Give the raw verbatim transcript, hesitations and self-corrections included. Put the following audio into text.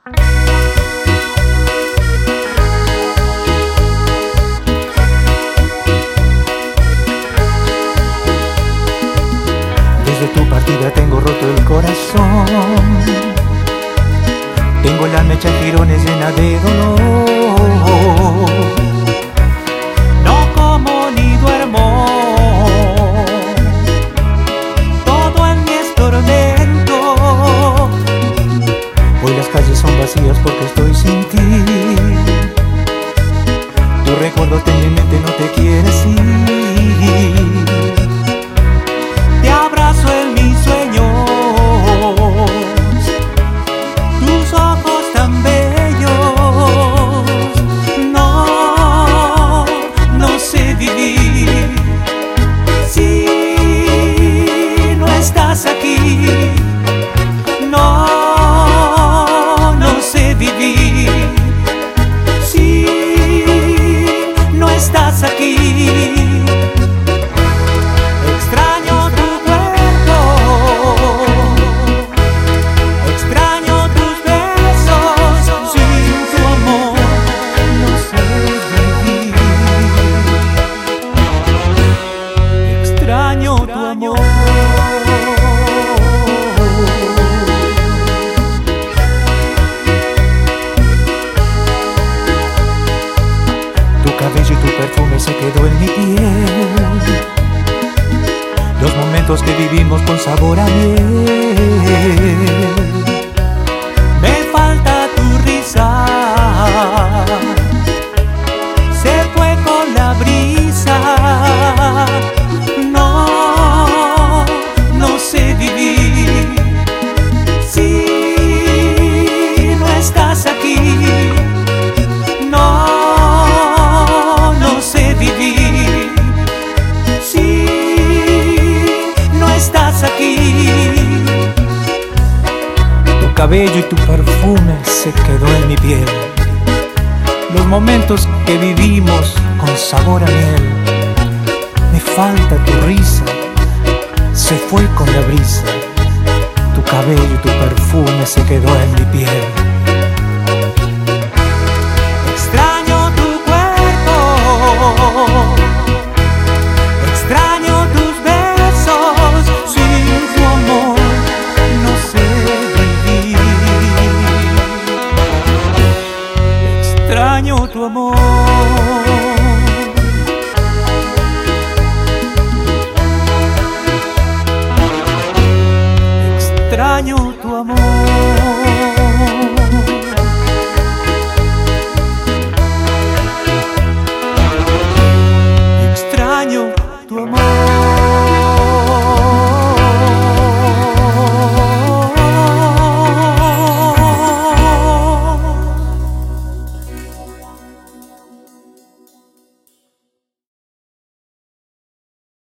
Desde tu partida tengo roto el corazón, tengo la mecha en jirones llena de dolor. No como ni duermo, todo en mí es tormento. Hoy las calles son vacías porque estoy sin ti. Tu recuerdo en mi mente no te quieres ir. Te abrazo en mis sueños, tus ojos tan bellos. No, no sé vivir si no estás aquí. No, no sé vivir si no estás aquí. Extraño tu cuerpo, extraño tus besos. Sin tu amor no sé vivir. Extraño tu amor. Tu cabello y tu perfume se quedó en mi piel. Los momentos que vivimos con sabor a miel. Me falta tu risa, se fue con la brisa. No, no sé vivir si no estás aquí. No, no sé vivir si no estás aquí. Tu cabello y tu perfume se quedó en mi piel. Los momentos que vivimos con sabor a miel. Me falta tu risa, se fue con la brisa. Tu cabello y tu perfume se quedó en mi piel. Extraño tu cuerpo, extraño tus besos. Sin tu amor no sé vivir. Extraño tu amor.